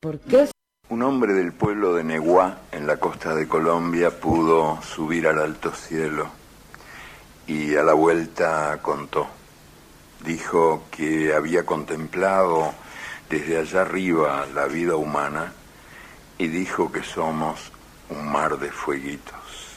¿Por qué? Un hombre del pueblo de Neguá, en la costa de Colombia, pudo subir al alto cielo y a la vuelta contó. Dijo que había contemplado desde allá arriba la vida humana y dijo que somos un mar de fueguitos.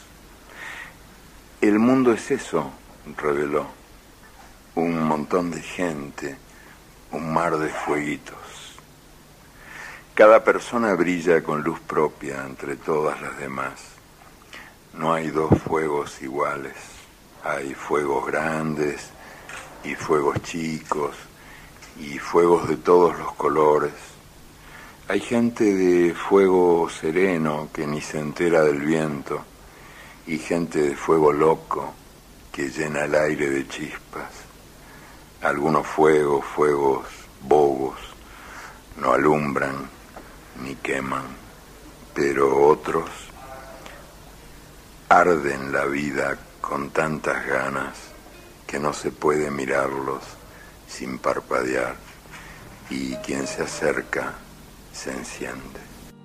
El mundo es eso, reveló, un montón de gente, un mar de fueguitos. Cada persona brilla con luz propia entre todas las demás. No hay dos fuegos iguales. Hay fuegos grandes y fuegos chicos y fuegos de todos los colores. Hay gente de fuego sereno que ni se entera del viento y gente de fuego loco que llena el aire de chispas. Algunos fuegos bobos, no alumbran ni queman, pero otros arden la vida con tantas ganas que no se puede mirarlos sin parpadear, y quien se acerca se enciende.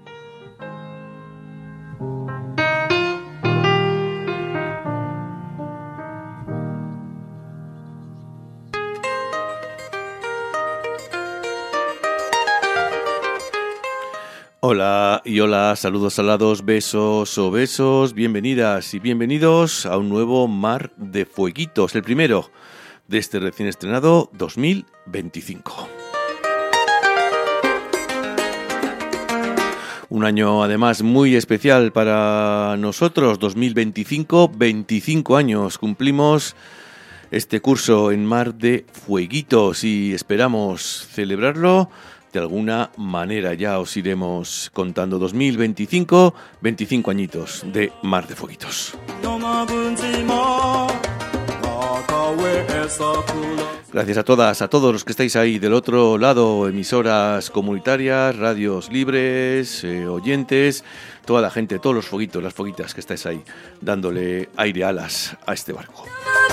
Hola y hola, saludos salados, besos o besos, bienvenidas y bienvenidos a un nuevo Mar de Fueguitos, el primero de este recién estrenado 2025. Un año además muy especial para nosotros, 2025, 25 años cumplimos este curso en Mar de Fueguitos y esperamos celebrarlo de alguna manera. Ya os iremos contando. 2025, 25 añitos de Mar de Fueguitos. Gracias a todas, a todos los que estáis ahí del otro lado, emisoras comunitarias, radios libres, oyentes, toda la gente, todos los fueguitos, las fueguitas que estáis ahí, dándole aire, alas a este barco.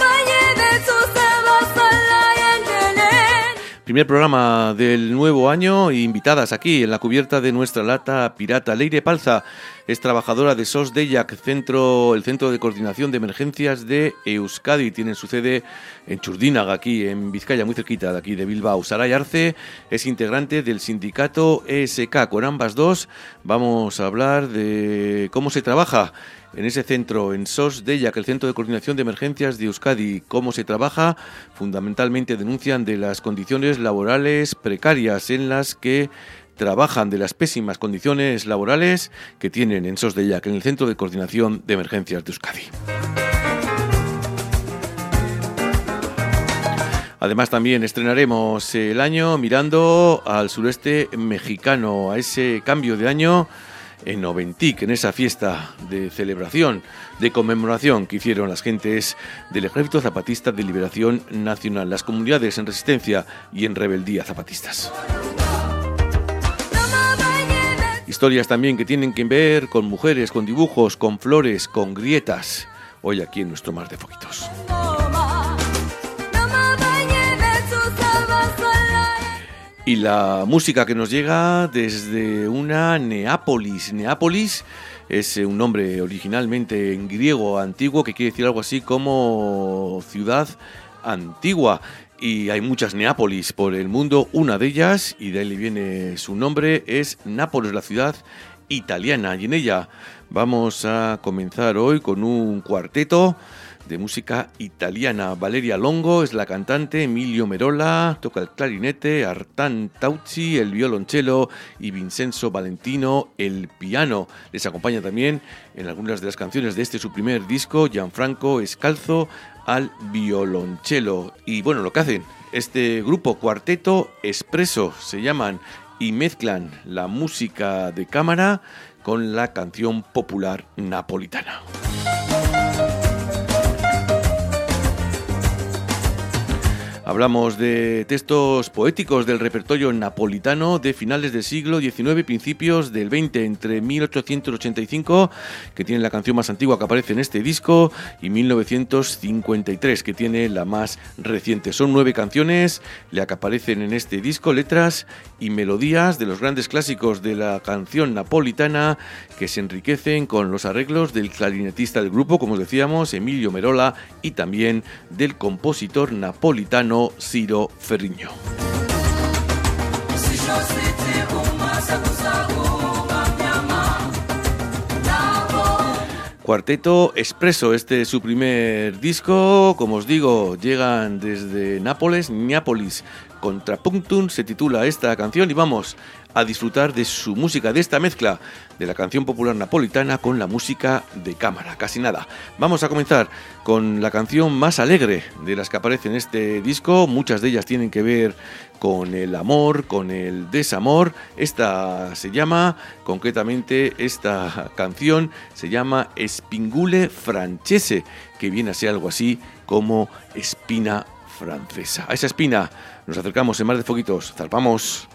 Primer programa del nuevo año, invitadas aquí en la cubierta de nuestra lata pirata. Leire Palza es trabajadora de SOS Deiak, el Centro de Coordinación de Emergencias de Euskadi. Tienen su sede en Txurdinaga, aquí en Vizcaya, muy cerquita de aquí de Bilbao. Saray Arce es integrante del sindicato ESK. Con ambas dos vamos a hablar de cómo se trabaja en ese centro, en SOS Deiak, el Centro de Coordinación de Emergencias de Euskadi. Cómo se trabaja, fundamentalmente denuncian de las condiciones laborales precarias en las que trabajan, de las pésimas condiciones laborales que tienen en SOS Deiak, en el Centro de Coordinación de Emergencias de Euskadi. Además también estrenaremos el año mirando al sureste mexicano, a ese cambio de año en Oventic, en esa fiesta de celebración, de conmemoración que hicieron las gentes del Ejército Zapatista de Liberación Nacional, las comunidades en resistencia y en rebeldía zapatistas. Historias también que tienen que ver con mujeres, con dibujos, con flores, con grietas, hoy aquí en nuestro Mar de Fueguitos. Y la música que nos llega desde una Neápolis. Neápolis es un nombre originalmente en griego antiguo que quiere decir algo así como ciudad antigua. Y hay muchas Neápolis por el mundo. Una de ellas, y de ahí le viene su nombre, es Nápoles, la ciudad italiana. Y en ella vamos a comenzar hoy con un cuarteto de música italiana. Valeria Longo es la cantante, Emilio Merola toca el clarinete, Artan Tauci el violonchelo y Vincenzo Valentino el piano. Les acompaña también en algunas de las canciones de su primer disco, Gianfranco Scalzo al violonchelo. Y bueno, lo que hacen este grupo, Cuarteto Espresso, se llaman, y mezclan la música de cámara con la canción popular napolitana. Hablamos de textos poéticos del repertorio napolitano de finales del siglo XIX, principios del XX, entre 1885, que tiene la canción más antigua que aparece en este disco, y 1953, que tiene la más reciente. Son 9 canciones que aparecen en este disco, letras y melodías de los grandes clásicos de la canción napolitana, que se enriquecen con los arreglos del clarinetista del grupo, como os decíamos, Emilio Merola, y también del compositor napolitano Ciro Ferrigno. Cuarteto Espresso, este es su primer disco, como os digo, llegan desde Nápoles, Neápolis, Contrapunctum se titula esta canción, y vamos a disfrutar de su música, de esta mezcla de la canción popular napolitana con la música de cámara, casi nada. Vamos a comenzar con la canción más alegre de las que aparece en este disco, muchas de ellas tienen que ver con el amor, con el desamor. Esta se llama, concretamente esta canción se llama Spingule Francese, que viene a ser algo así como espina francesa. A esa espina nos acercamos en Mar de Fueguitos, zarpamos.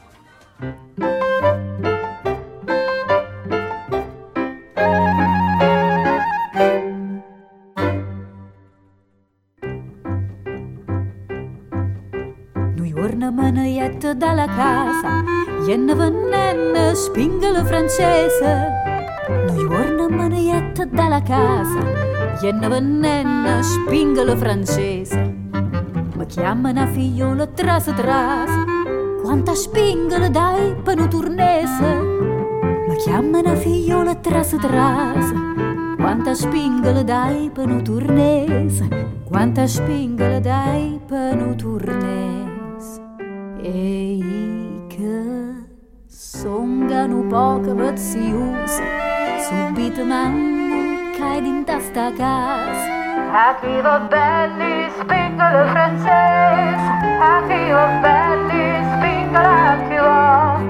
Noi orna manaietta dalla casa, jenna vennenna spingola francese. Noi orna manaietta dalla casa, jenna vennenna spingola francese. Mi chiamano figliola tras tras, quanta spingola dai per un turnese. Mi chiamano figliola tras tras, quanta spingola dai per un turnese. Quanta spingola dai per un turnese. E che songano poco veziose, subito mamma cai in testa casa. A chi va belli spingola francese, a chi va belli spingola chi va.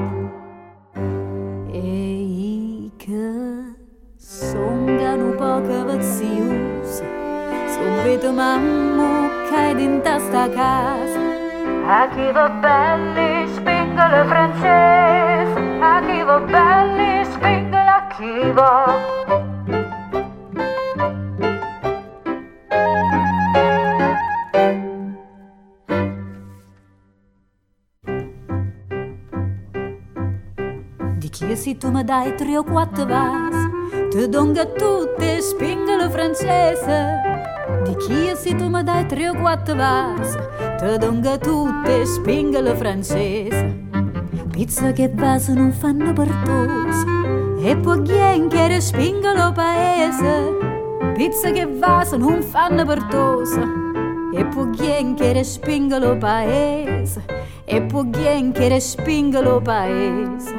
E che songano poco veziose, subito mamma cai in testa casa. A chi va belli spingola francese, a chi va belli spingola chi va. Che se tu mi dai 3 o 4 vas, ti donga tutte spingola francese. Di chi se tu mi dai 3 o 4 vas, ti donga tutte spingola francese. Pizza che vas non fanno pertosa, e poi che spingola paese. Pizza che vas non fanno pertosa, e poi che spingola paese. E poi che spingola paese.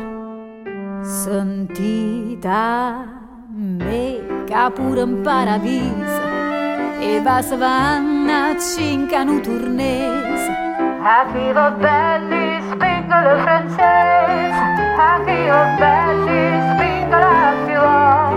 Sentita me che pure in paradiso, e va savanna cincano turnese. A chi va belli spingola francese, a chi va belli spingola chi va.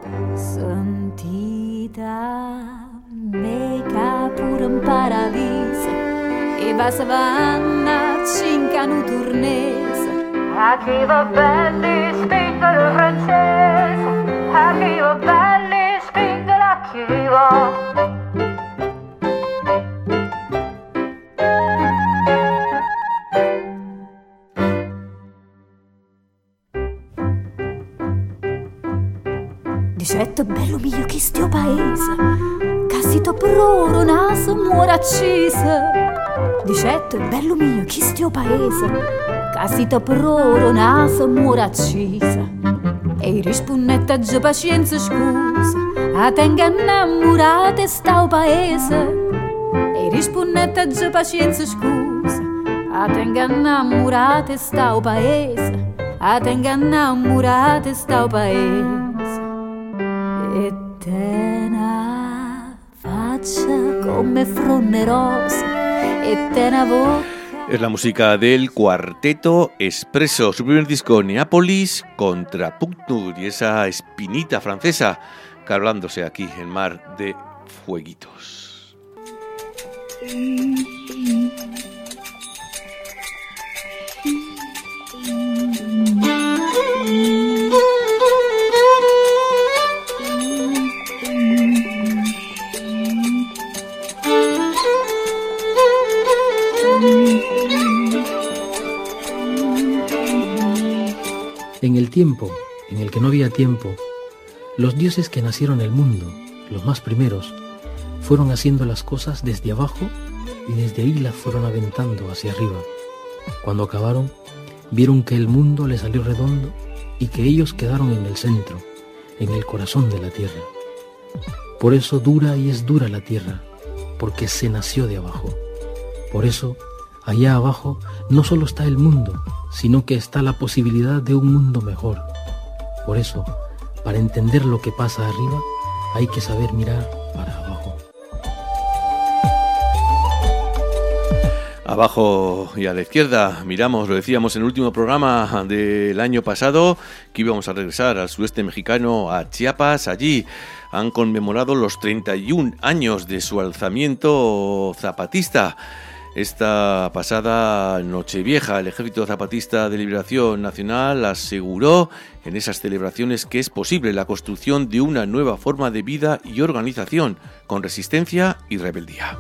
Sentita me che pure in paradiso, e va savanna cincano turnese. A chi va belli spingola francese, a chi va belli spingola chi va. Dicetto bello mio che stiu paese, che si to proro naso muore accesa. Dicetto bello mio che stiu paese, casita proro naso muore accesa. E rispondette già pazienza scusa, a tenga innamorate sta paese. E rispondette già pazienza scusa, a tenga innamorate sta paese. A tenga innamorate sta paese. E te na faccia come fronne rose, e te na voce. Es la música del Cuarteto Espresso, su primer disco Neápolis, Contrapunctum, y esa espinita francesa cargándose aquí en Mar de Fueguitos. En el tiempo en el que no había tiempo, los dioses que nacieron en el mundo, los más primeros, fueron haciendo las cosas desde abajo y desde ahí las fueron aventando hacia arriba. Cuando acabaron, vieron que el mundo les salió redondo y que ellos quedaron en el centro, en el corazón de la tierra. Por eso dura y es dura la tierra, porque se nació de abajo. Por eso, allá abajo no solo está el mundo, sino que está la posibilidad de un mundo mejor. Por eso, para entender lo que pasa arriba, hay que saber mirar para abajo. Abajo y a la izquierda miramos, lo decíamos en el último programa del año pasado, que íbamos a regresar al sureste mexicano, a Chiapas. Allí han conmemorado los 31 años de su alzamiento zapatista. Esta pasada Nochevieja, el Ejército Zapatista de Liberación Nacional aseguró en esas celebraciones que es posible la construcción de una nueva forma de vida y organización, con resistencia y rebeldía.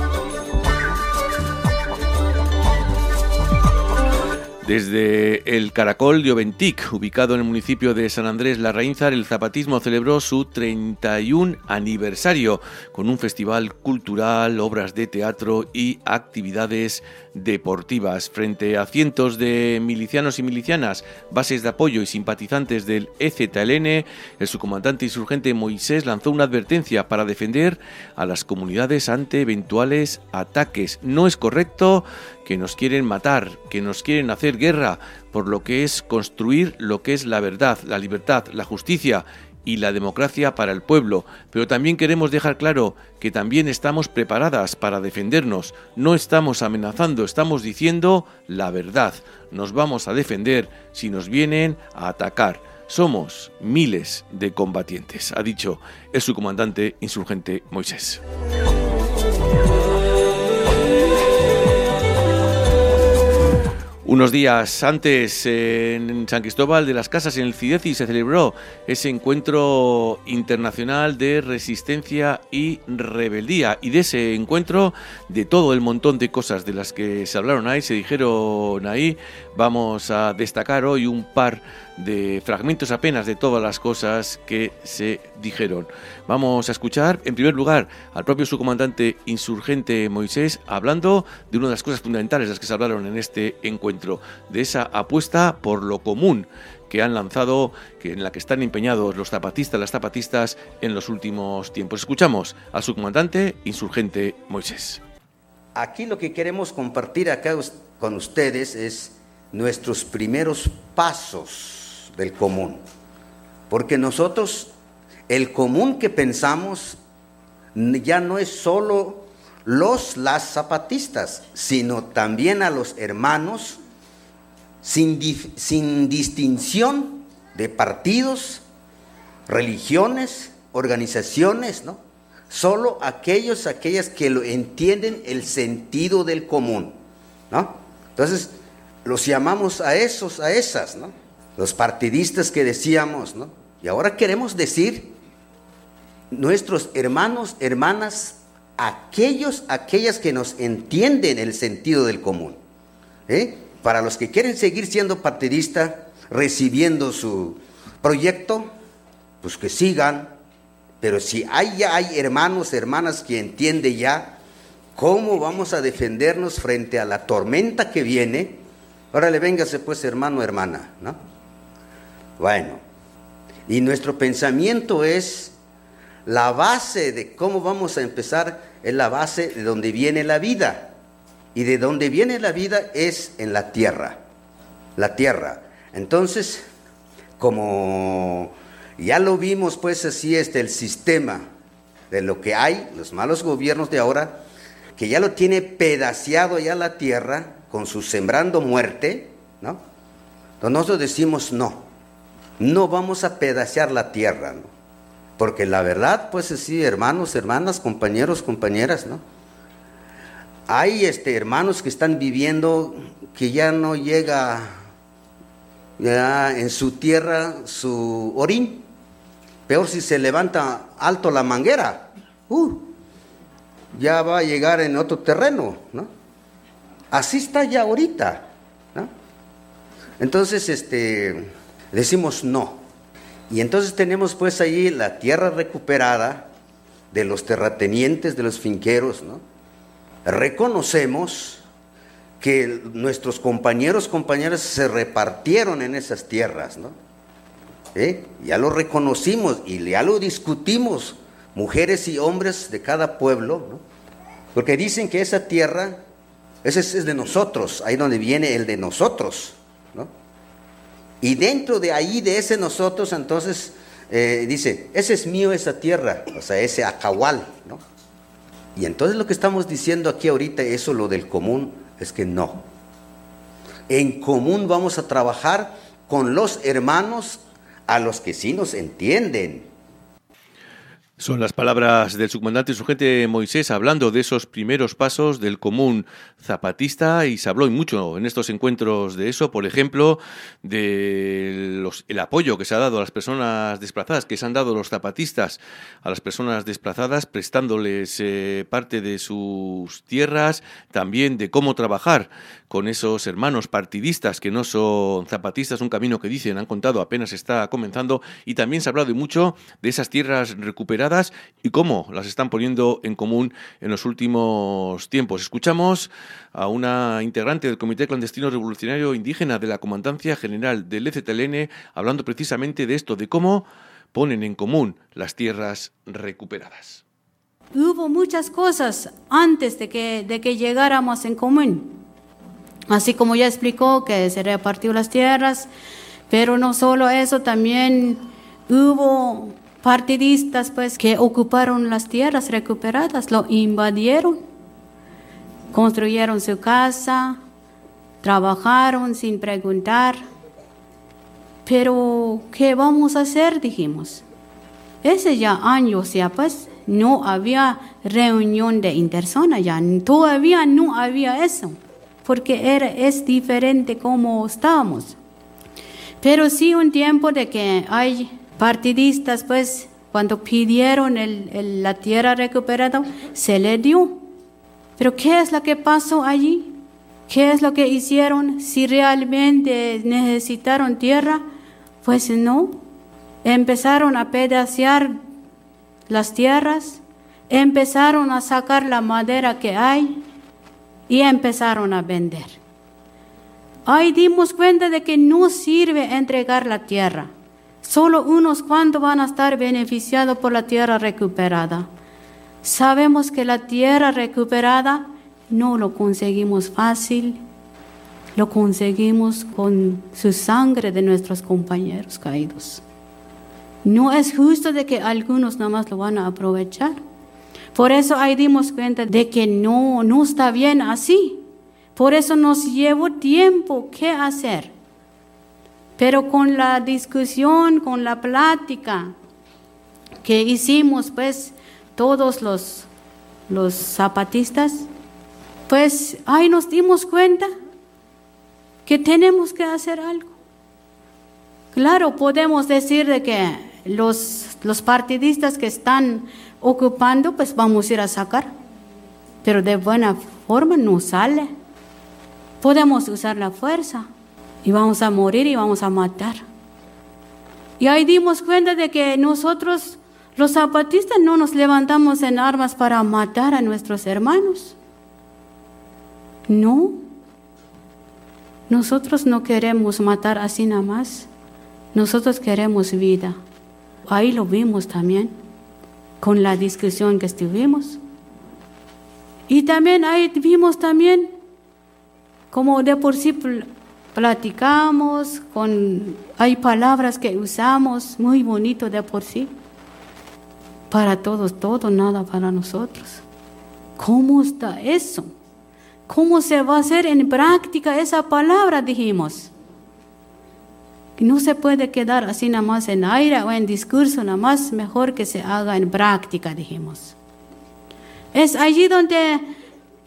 Desde el Caracol de Oventic, ubicado en el municipio de San Andrés Larraínzar, el zapatismo celebró su 31 aniversario con un festival cultural, obras de teatro y actividades deportivas. Frente a cientos de milicianos y milicianas, bases de apoyo y simpatizantes del EZLN, el subcomandante insurgente Moisés lanzó una advertencia para defender a las comunidades ante eventuales ataques. No es correcto que nos quieren matar, que nos quieren hacer guerra, por lo que es construir lo que es la verdad, la libertad, la justicia y la democracia para el pueblo, pero también queremos dejar claro que también estamos preparadas para defendernos, no estamos amenazando, estamos diciendo la verdad, nos vamos a defender si nos vienen a atacar, somos miles de combatientes, ha dicho el subcomandante insurgente Moisés. Unos días antes, en San Cristóbal de las Casas, en el CIDECI, se celebró ese encuentro internacional de resistencia y rebeldía. Y de ese encuentro, de todo el montón de cosas de las que se hablaron ahí, se dijeron ahí, vamos a destacar hoy un par de fragmentos apenas de todas las cosas que se dijeron. Vamos a escuchar, en primer lugar, al propio subcomandante insurgente Moisés hablando de una de las cosas fundamentales de las que se hablaron en este encuentro, de esa apuesta por lo común que han lanzado, en la que están empeñados los zapatistas, las zapatistas en los últimos tiempos. Escuchamos al subcomandante insurgente Moisés. Aquí lo que queremos compartir acá con ustedes es nuestros primeros pasos del común, porque nosotros, el común que pensamos ya no es solo las zapatistas, sino también a los hermanos sin distinción de partidos, religiones, organizaciones, ¿no? Solo aquellas que lo entienden el sentido del común, ¿no? Entonces, los llamamos a esas, ¿no? Los partidistas que decíamos, ¿no? Y ahora queremos decir nuestros hermanos, hermanas, aquellas que nos entienden el sentido del común, Para los que quieren seguir siendo partidistas, recibiendo su proyecto, pues que sigan, pero si ya hay hermanos, hermanas que entienden ya cómo vamos a defendernos frente a la tormenta que viene, órale, véngase pues hermano, hermana, ¿no? Bueno, y nuestro pensamiento es la base de cómo vamos a empezar, es la base de donde viene la vida. Y de donde viene la vida es en la tierra. La tierra. Entonces, como ya lo vimos, pues así el sistema de lo que hay, los malos gobiernos de ahora, que ya lo tiene pedaceado ya la tierra con su sembrando muerte, ¿no? Entonces nosotros decimos no vamos a pedacear la tierra, ¿no? Porque la verdad, pues así, hermanos, hermanas, compañeros, compañeras, ¿no? Hay hermanos que están viviendo que ya no llega ya en su tierra su orín. Peor si se levanta alto la manguera, ya va a llegar en otro terreno, ¿no? Así está ya ahorita, ¿no? Entonces decimos no. Y entonces tenemos pues allí la tierra recuperada de los terratenientes, de los finqueros, ¿no? Reconocemos que nuestros compañeras se repartieron en esas tierras, ¿no? Ya lo reconocimos y ya lo discutimos, mujeres y hombres de cada pueblo, ¿no? Porque dicen que esa tierra, ese es de nosotros, ahí donde viene el de nosotros, ¿no? Y dentro de ahí, de ese nosotros, entonces dice, ese es mío esa tierra, o sea, ese acahual, ¿no? Y entonces lo que estamos diciendo aquí ahorita, eso lo del común, es que no. En común vamos a trabajar con los hermanos a los que sí nos entienden. Son las palabras del subcomandante surgente Moisés hablando de esos primeros pasos del común zapatista, y se habló mucho en estos encuentros de eso, por ejemplo, de el apoyo que se ha dado a las personas desplazadas, que se han dado los zapatistas a las personas desplazadas, prestándoles parte de sus tierras, también de cómo trabajar con esos hermanos partidistas que no son zapatistas, un camino que dicen, han contado, apenas está comenzando, y también se ha hablado mucho de esas tierras recuperadas y cómo las están poniendo en común en los últimos tiempos. Escuchamos a una integrante del Comité Clandestino Revolucionario Indígena de la Comandancia General del EZLN hablando precisamente de esto, de cómo ponen en común las tierras recuperadas. Hubo muchas cosas antes de que llegáramos en común. Así como ya explicó que se repartió las tierras, pero no solo eso, también hubo partidistas pues que ocuparon las tierras recuperadas, lo invadieron, construyeron su casa, trabajaron sin preguntar. Pero ¿qué vamos a hacer? Dijimos. Ese ya años ya pues no había reunión de interzona, ya todavía no había eso, porque es diferente como estábamos. Pero sí un tiempo de que hay partidistas, pues, cuando pidieron la tierra recuperada, se le dio. Pero ¿qué es lo que pasó allí? ¿Qué es lo que hicieron? Si realmente necesitaron tierra, pues no. Empezaron a pedacear las tierras, empezaron a sacar la madera que hay y empezaron a vender. Ahí dimos cuenta de que no sirve entregar la tierra. Solo unos cuantos van a estar beneficiados por la tierra recuperada. Sabemos que la tierra recuperada no lo conseguimos fácil, lo conseguimos con su sangre de nuestros compañeros caídos. No es justo de que algunos nada más lo van a aprovechar. Por eso ahí dimos cuenta de que no está bien así. Por eso nos llevó tiempo qué hacer. Pero con la discusión, con la plática que hicimos, pues, todos los zapatistas, pues, ahí nos dimos cuenta que tenemos que hacer algo. Claro, podemos decir de que los partidistas que están ocupando, pues, vamos a ir a sacar. Pero de buena forma no sale. Podemos usar la fuerza. Y vamos a morir y vamos a matar. Y ahí dimos cuenta de que nosotros, los zapatistas, no nos levantamos en armas para matar a nuestros hermanos. No. Nosotros no queremos matar así nada más. Nosotros queremos vida. Ahí lo vimos también, con la discusión que estuvimos. Y también ahí vimos también, como de por sí platicamos, hay palabras que usamos muy bonito de por sí. Para todos, todo, nada para nosotros. ¿Cómo está eso? ¿Cómo se va a hacer en práctica esa palabra? Dijimos. No se puede quedar así nada más en aire o en discurso, nada más mejor que se haga en práctica, dijimos. Es allí donde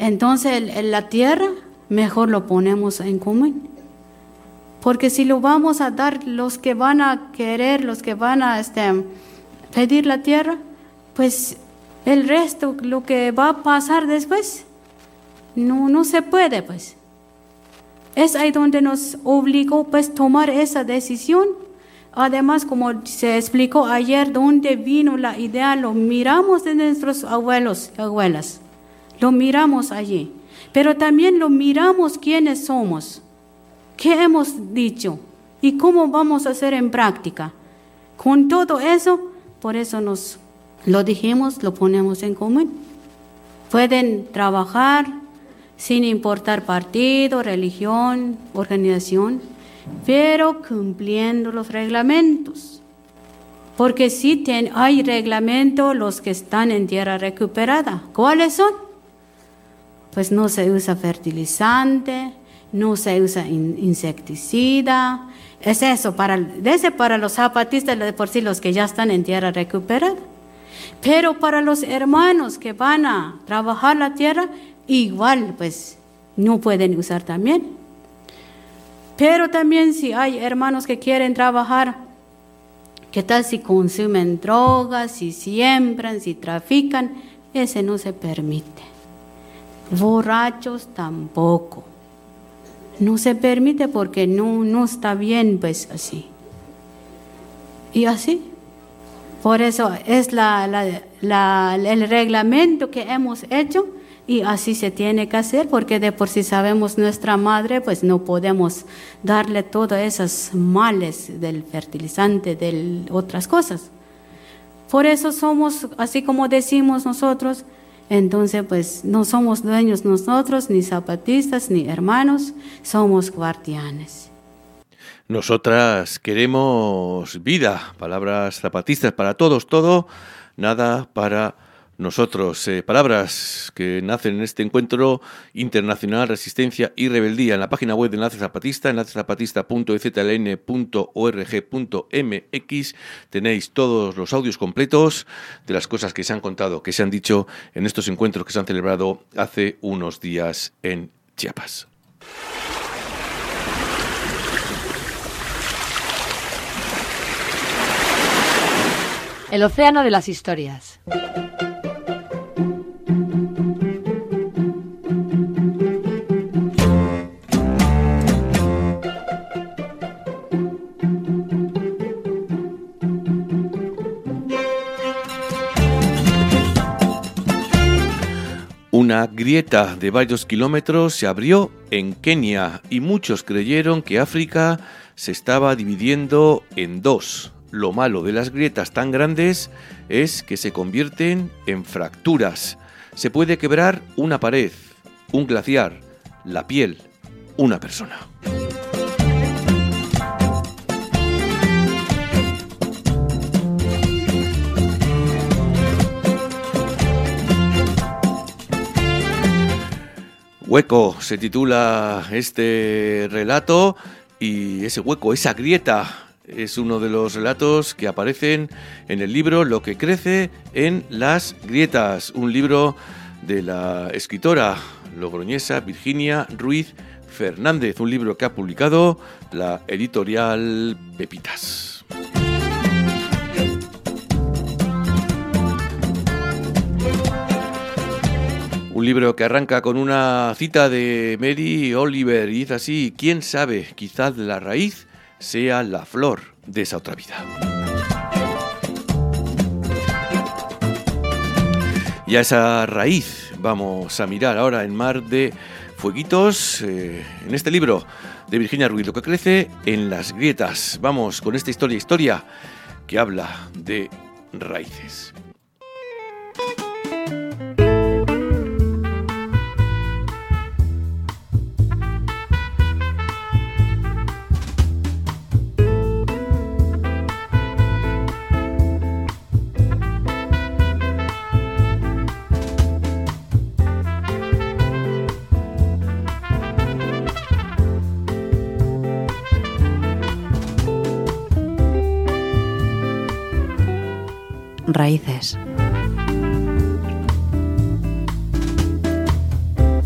entonces la tierra mejor lo ponemos en común. Porque si lo vamos a dar los que van a querer, los que van a pedir la tierra, pues el resto, lo que va a pasar después, no se puede, pues. Es ahí donde nos obligó, pues, tomar esa decisión. Además, como se explicó ayer, donde vino la idea, lo miramos de nuestros abuelos y abuelas. Lo miramos allí. Pero también lo miramos quiénes somos, qué hemos dicho y cómo vamos a hacer en práctica. Con todo eso, por eso nos lo dijimos, lo ponemos en común. Pueden trabajar sin importar partido, religión, organización, pero cumpliendo los reglamentos. Porque sí hay reglamentos los que están en tierra recuperada. ¿Cuáles son? Pues no se usa fertilizante, no se usa insecticida. Es eso, para los zapatistas, de por sí los que ya están en tierra recuperada. Pero para los hermanos que van a trabajar la tierra, igual pues no pueden usar también. Pero también si hay hermanos que quieren trabajar, ¿qué tal si consumen drogas, si siembran, si trafican? Ese no se permite. Borrachos tampoco. No se permite porque no está bien, pues así. Y así. Por eso es el reglamento que hemos hecho y así se tiene que hacer, porque de por sí sabemos nuestra madre, pues no podemos darle todos esos males del fertilizante, de otras cosas. Por eso somos, así como decimos nosotros, entonces pues no somos dueños nosotros, ni zapatistas, ni hermanos, somos guardianes. Nosotras queremos vida, palabras zapatistas para todos, todo, nada para nosotros. Palabras que nacen en este encuentro internacional Resistencia y Rebeldía. En la página web de Enlace Zapatista, enlacezapatista.ezln.org.mx, tenéis todos los audios completos de las cosas que se han contado, que se han dicho en estos encuentros que se han celebrado hace unos días en Chiapas. El océano de las historias. Una grieta de varios kilómetros se abrió en Kenia y muchos creyeron que África se estaba dividiendo en dos. Lo malo de las grietas tan grandes es que se convierten en fracturas. Se puede quebrar una pared, un glaciar, la piel, una persona. Hueco se titula este relato y ese hueco, esa grieta, es uno de los relatos que aparecen en el libro Lo que crece en las grietas, un libro de la escritora logroñesa Virginia Ruiz Fernández, un libro que ha publicado la editorial Pepitas. Un libro que arranca con una cita de Mary Oliver y dice así: ¿quién sabe? Quizás la raíz sea la flor de esa otra vida. Y a esa raíz vamos a mirar ahora en Mar de Fueguitos, en este libro de Virginia Ruiz, Lo que crece en las grietas. Vamos con esta historia que habla de raíces. Raíces.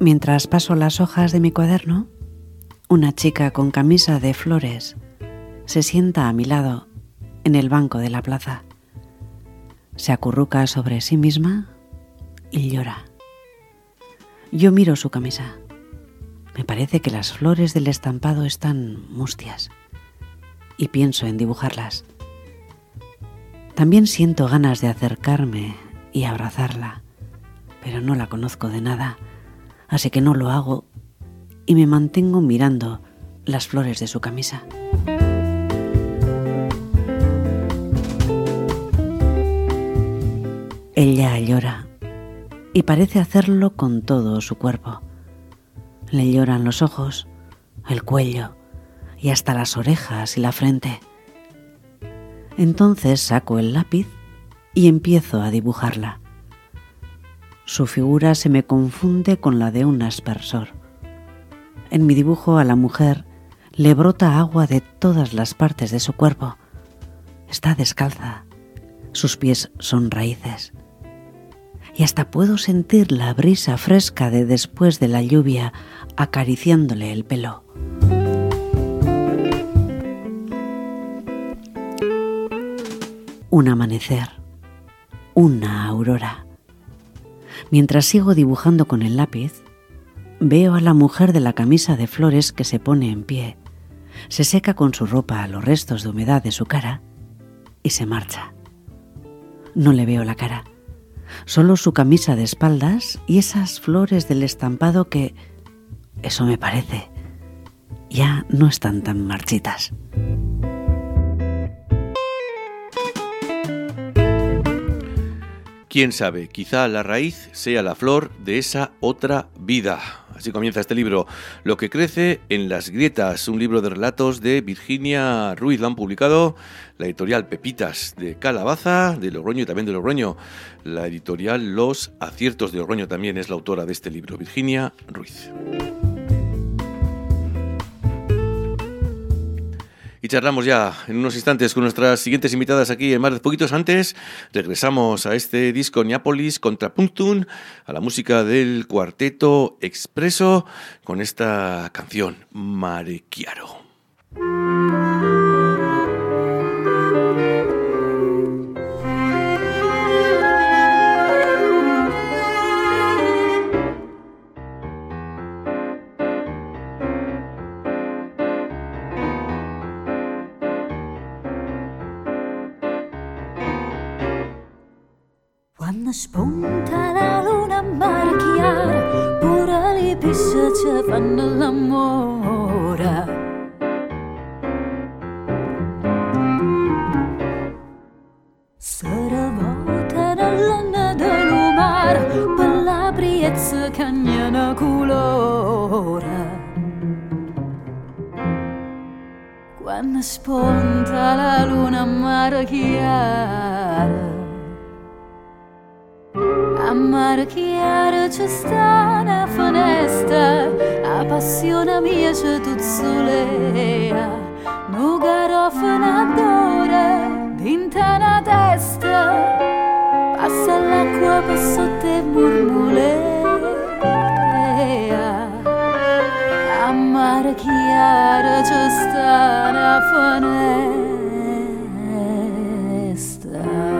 Mientras paso las hojas de mi cuaderno, una chica con camisa de flores se sienta a mi lado en el banco de la plaza. Se acurruca sobre sí misma y llora. Yo miro su camisa. Me parece que las flores del estampado están mustias y pienso en dibujarlas. También siento ganas de acercarme y abrazarla, pero no la conozco de nada, así que no lo hago y me mantengo mirando las flores de su camisa. Ella llora y parece hacerlo con todo su cuerpo. Le lloran los ojos, el cuello y hasta las orejas y la frente. Entonces saco el lápiz y empiezo a dibujarla. Su figura se me confunde con la de un aspersor. En mi dibujo a la mujer le brota agua de todas las partes de su cuerpo. Está descalza, sus pies son raíces. Y hasta puedo sentir la brisa fresca de después de la lluvia acariciándole el pelo. Un amanecer, una aurora. Mientras sigo dibujando con el lápiz, veo a la mujer de la camisa de flores que se pone en pie, se seca con su ropa los restos de humedad de su cara y se marcha. No le veo la cara, solo su camisa de espaldas y esas flores del estampado que, eso me parece, ya no están tan marchitas. Quién sabe, quizá la raíz sea la flor de esa otra vida. Así comienza este libro, Lo que crece en las grietas, un libro de relatos de Virginia Ruiz. Lo han publicado la editorial Pepitas de Calabaza, de Logroño y también de Logroño. La editorial Los Aciertos de Logroño también es la autora de este libro, Virginia Ruiz. Y charlamos ya en unos instantes con nuestras siguientes invitadas aquí en Más de Poquitos. Antes, regresamos a este disco Neapolis Contrapunctum, a la música del Cuarteto Expreso, con esta canción, Mare Chiaro. Quando spunta la luna a mare chiara, pure le pesci ci fanno l'amore. Se revolta nell'anno del mare, per la briezza cagnano colore. Quando spunta la luna a mare chiara, a mare chiaro c'è sta una finestra, la passione mia c'è tut solea, no garofano d'ora, dinta una testa, passa l'acqua per sotto e murmulea. A mare chiaro c'è sta una finestra.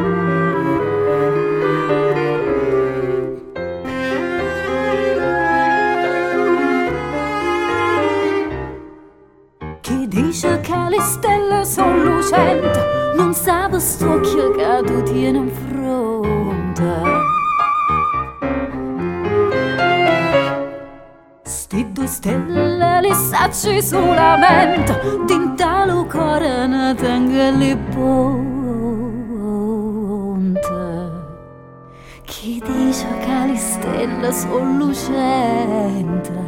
Dice che le stelle sono lucenti, non sa quest'occhio che tu tieni in fronte. Sti due stelle le sacci solamente, dinta lo cuore ne tengo le ponte. Chi dice che le stelle sono lucenti,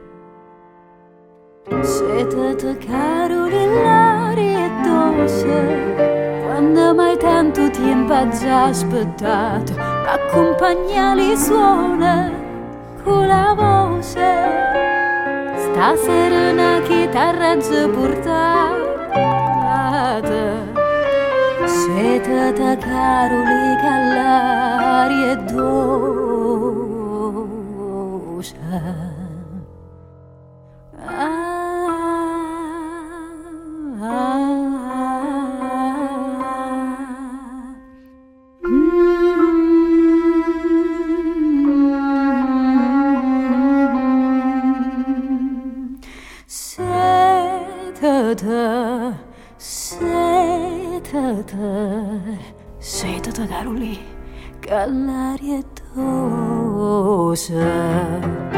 siete te caro nell'aria e dolce, quando mai tanto tempo ha già aspettato, accompagnare i suoni con la voce. Stasera una chitarra già portata, siete te caro le l'aria e dolce. Setata Caroli, che l'aria è tosa.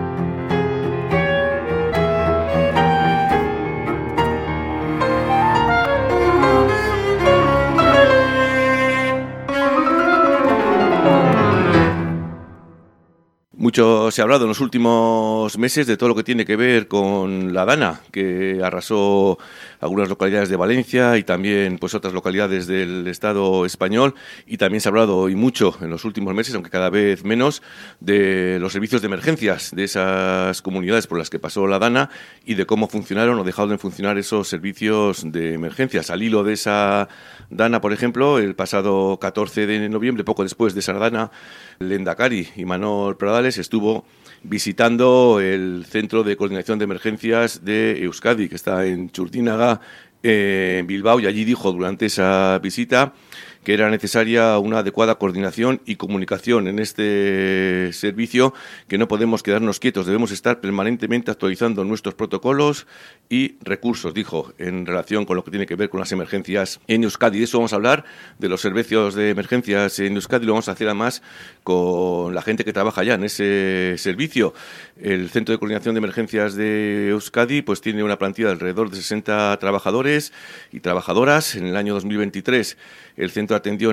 Mucho se ha hablado en los últimos meses de todo lo que tiene que ver con la Dana, que arrasó algunas localidades de Valencia y también pues otras localidades del Estado español, y también se ha hablado y mucho en los últimos meses, aunque cada vez menos, de los servicios de emergencias de esas comunidades por las que pasó la Dana y de cómo funcionaron o dejaron de funcionar esos servicios de emergencias. Al hilo de esa Dana, por ejemplo, el pasado 14 de noviembre, poco después de esa Dana, el Lehendakari Imanol Pradales estuvo visitando el Centro de Coordinación de Emergencias de Euskadi, que está en Txurdinaga, en Bilbao, y allí dijo durante esa visita que era necesaria una adecuada coordinación y comunicación en este servicio, que no podemos quedarnos quietos, debemos estar permanentemente actualizando nuestros protocolos y recursos, dijo, en relación con lo que tiene que ver con las emergencias en Euskadi. De eso vamos a hablar, de los servicios de emergencias en Euskadi, lo vamos a hacer además con la gente que trabaja ya en ese servicio. El Centro de Coordinación de Emergencias de Euskadi pues tiene una plantilla de alrededor de 60 trabajadores y trabajadoras. En el año 2023 el centro atendió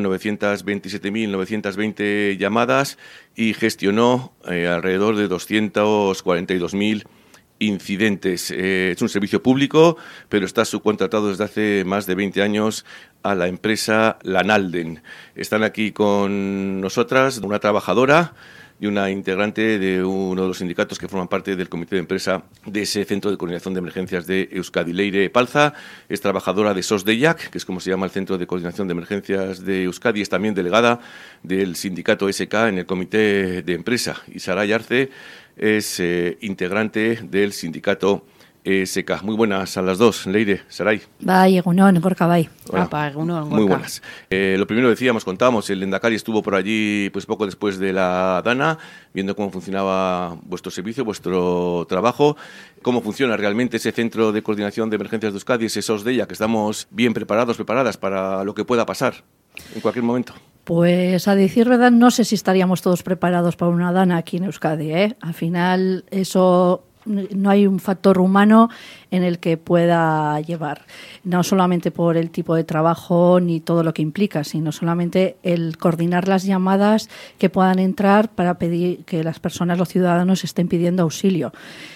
927.920 llamadas y gestionó alrededor de 242.000 incidentes. Es un servicio público, pero está subcontratado desde hace más de 20 años a la empresa Lanalden. Están aquí con nosotras una trabajadora y una integrante de uno de los sindicatos que forman parte del comité de empresa de ese Centro de Coordinación de Emergencias de Euskadi. Leire Palza es trabajadora de SOS Deiak, que es como se llama el Centro de Coordinación de Emergencias de Euskadi, es también delegada del sindicato SK en el comité de empresa. Y Saray Arce es integrante del sindicato SK. Muy buenas a las dos, Leire, Saray. Bai, egunon, Gorka, bai. Apa, egunon, Gorka. Muy buenas. Lo primero decíamos, contábamos, el Lehendakari estuvo por allí pues poco después de la Dana, viendo cómo funcionaba vuestro servicio, vuestro trabajo, cómo funciona realmente ese Centro de Coordinación de Emergencias de Euskadi, ese SOS Deiak, que estamos bien preparadas para lo que pueda pasar en cualquier momento. Pues a decir verdad, no sé si estaríamos todos preparados para una Dana aquí en Euskadi, ¿eh? Al final, eso no hay un factor humano en el que pueda llevar, no solamente por el tipo de trabajo ni todo lo que implica, sino solamente el coordinar las llamadas que puedan entrar para pedir que las personas, los ciudadanos, estén pidiendo auxilio.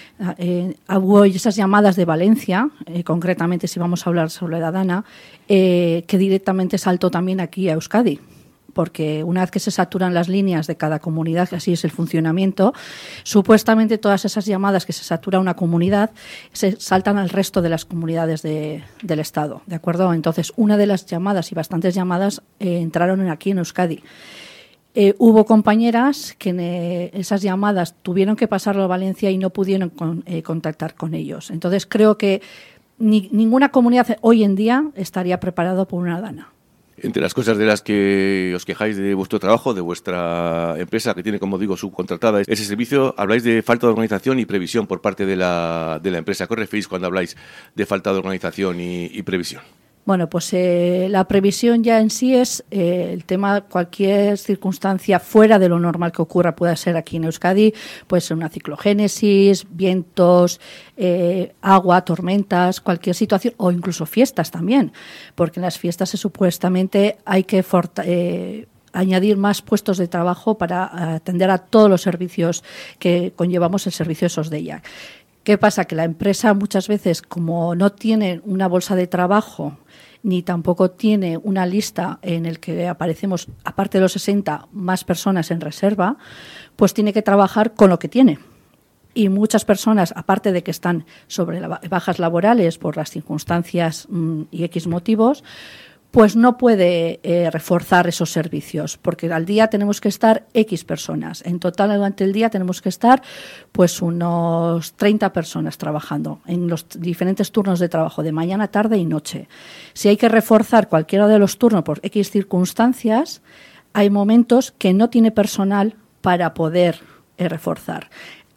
Hubo esas llamadas de Valencia, concretamente si vamos a hablar sobre la Dana, que directamente saltó también aquí a Euskadi, porque una vez que se saturan las líneas de cada comunidad, que así es el funcionamiento, supuestamente todas esas llamadas que se satura una comunidad se saltan al resto de las comunidades del Estado, ¿de acuerdo? Entonces, una de las llamadas y bastantes llamadas entraron aquí en Euskadi. Hubo compañeras que en esas llamadas tuvieron que pasarlo a Valencia y no pudieron contactar con ellos. Entonces, creo que ninguna comunidad hoy en día estaría preparada por una Dana. Entre las cosas de las que os quejáis de vuestro trabajo, de vuestra empresa que tiene, como digo, subcontratada ese servicio, habláis de falta de organización y previsión por parte de la empresa. ¿Qué os referís cuando habláis de falta de organización y previsión? Bueno, pues la previsión ya en sí es el tema, cualquier circunstancia fuera de lo normal que ocurra, pueda ser aquí en Euskadi, puede ser una ciclogénesis, vientos, agua, tormentas, cualquier situación, o incluso fiestas también, porque en las fiestas supuestamente hay que añadir más puestos de trabajo para atender a todos los servicios que conllevamos el servicio SOS Deiak. ¿Qué pasa? Que la empresa muchas veces, como no tiene una bolsa de trabajo ni tampoco tiene una lista en el que aparecemos, aparte de los 60, más personas en reserva, pues tiene que trabajar con lo que tiene. Y muchas personas, aparte de que están sobre bajas laborales por las circunstancias y X motivos, pues no puede reforzar esos servicios, porque al día tenemos que estar X personas. En total, durante el día tenemos que estar pues unos 30 personas trabajando en los diferentes turnos de trabajo, de mañana, tarde y noche. Si hay que reforzar cualquiera de los turnos por X circunstancias, hay momentos que no tiene personal para poder reforzar.